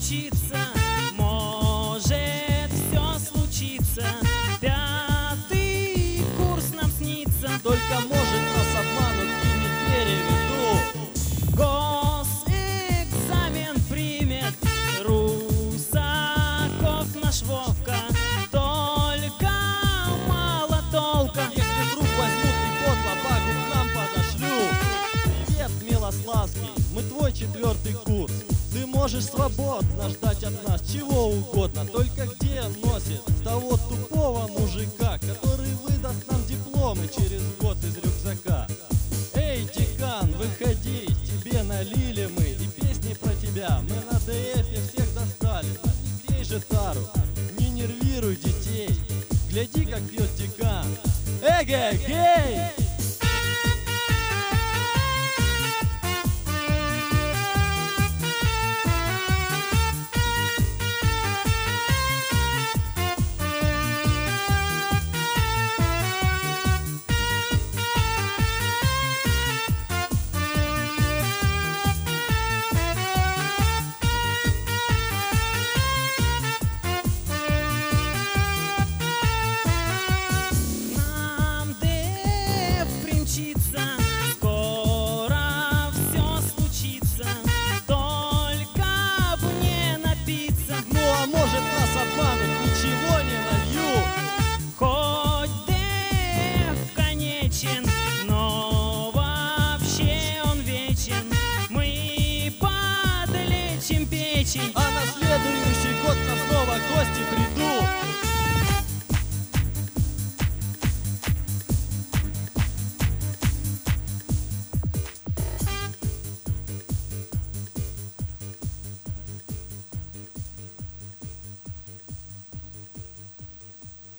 учиться, может все случится. 5-й курс нам снится, Только может нас обманут и не переведу. госэкзамен примет Русаков наш Вовка. Только мало толка. Если вдруг возьмут и подло багу к нам подошлют. Привет, Милославский, мы твой 4-й курс. Ты можешь свободно ждать от нас чего угодно. Только где носит того тупого мужика, который выдаст нам дипломы через год из рюкзака? Эй, декан, выходи, тебе налили мы и песни про тебя. Мы на ДФе всех достали, ну не грей же тару, не нервируй детей. Гляди, как пьет декан. Эге, гей!